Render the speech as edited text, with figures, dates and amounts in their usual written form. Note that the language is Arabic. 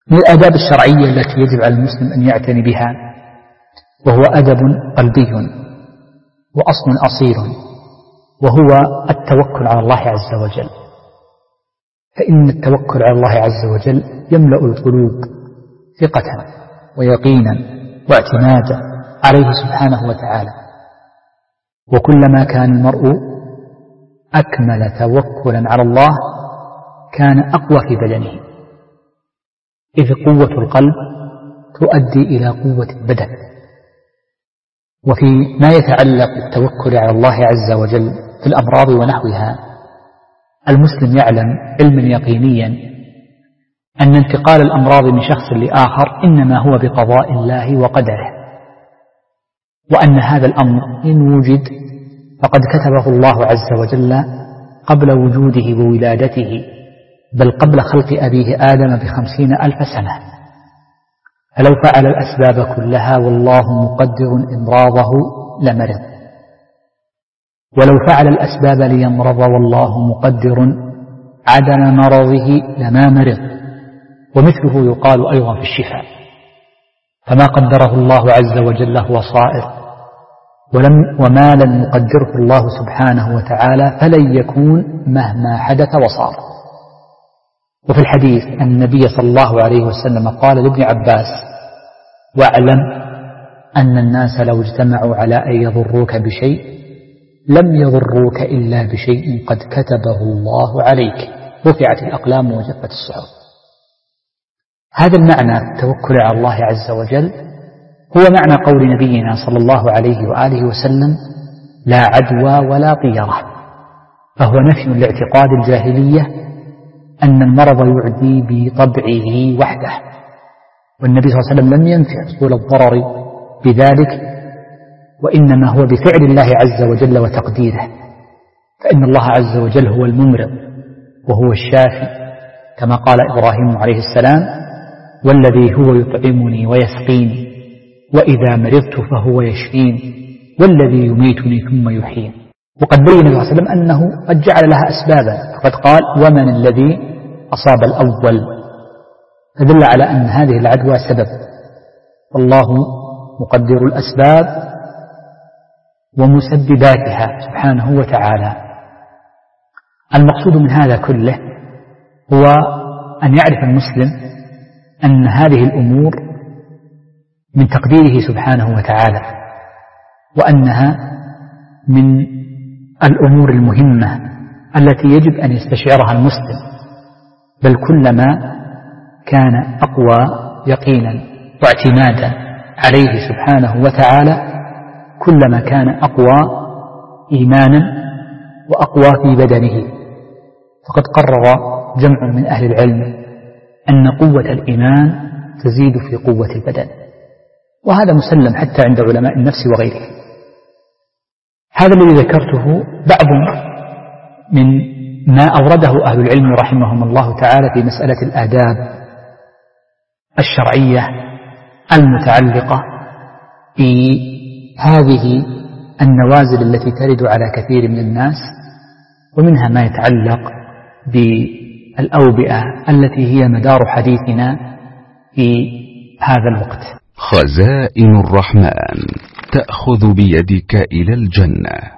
من الآداب الشرعية التي يجب على المسلم أن يعتني بها، وهو أدب قلبي وأصل أصيل، وهو التوكل على الله عز وجل. فإن التوكل على الله عز وجل يملأ القلوب ثقة ويقينا واعتمادا عليه سبحانه وتعالى. وكلما كان المرء أكمل توكلا على الله كان أقوى في بدنه، إذ قوة القلب تؤدي إلى قوة البدن. وفي ما يتعلق بالتوكل على الله عز وجل في الأمراض ونحوها، المسلم يعلم علما يقينيا أن انتقال الأمراض من شخص لآخر إنما هو بقضاء الله وقدره، وأن هذا الأمر إن وجد فقد كتبه الله عز وجل قبل وجوده وولادته، بل قبل خلق أبيه آدم ب50,000 سنة. فلو فعل الأسباب كلها والله مقدر إمراضه لمرض، ولو فعل الأسباب ليمرض والله مقدر عدم مرضه لما مرض. ومثله يقال أيضا في الشفاء، فما قدره الله عز وجل هو صائر، وما لم يقدره الله سبحانه وتعالى فلن يكون مهما حدث وصار. وفي الحديث أن النبي صلى الله عليه وسلم قال لابن عباس: واعلم أن الناس لو اجتمعوا على أن يضروك بشيء لم يضروك إلا بشيء قد كتبه الله عليك، رفعت الأقلام وجفت الصحف. هذا المعنى التوكل على الله عز وجل هو معنى قول نبينا صلى الله عليه وآله وسلم: لا عدوى ولا طيرة. فهو نفي لاعتقاد الجاهلية أن المرض يعدي بطبعه وحده، والنبي صلى الله عليه وسلم لم ينفي حصول الضرر بذلك، وإنما هو بفعل الله عز وجل وتقديره. فإن الله عز وجل هو الممرض وهو الشافي، كما قال إبراهيم عليه السلام: والذي هو يطعمني ويسقيني وإذا مرضت فهو يشفين والذي يميتني ثم يحيين. وقد بين النبي صلى الله عليه وسلم أنه قد جعل لها أسبابا، فقد قال: ومن الذي أصاب الأول، فدل على أن هذه العدوى سبب، والله مقدر الأسباب ومسبباتها سبحانه وتعالى. المقصود من هذا كله هو أن يعرف المسلم أن هذه الأمور من تقديره سبحانه وتعالى، وأنها من الأمور المهمة التي يجب أن يستشعرها المسلم، بل كلما كان أقوى يقينا واعتمادا عليه سبحانه وتعالى كلما كان أقوى إيمانا وأقوى في بدنه. فقد قرر جمع من أهل العلم أن قوة الإيمان تزيد في قوة البدن، وهذا مسلم حتى عند علماء النفس وغيره. هذا الذي ذكرته بعض من ما أورده أهل العلم رحمهم الله تعالى في مسألة الآداب الشرعية المتعلقة بهذه النوازل التي ترد على كثير من الناس، ومنها ما يتعلق بالأوبئة التي هي مدار حديثنا في هذا الوقت. خزائن الرحمن تأخذ بيدك إلى الجنة.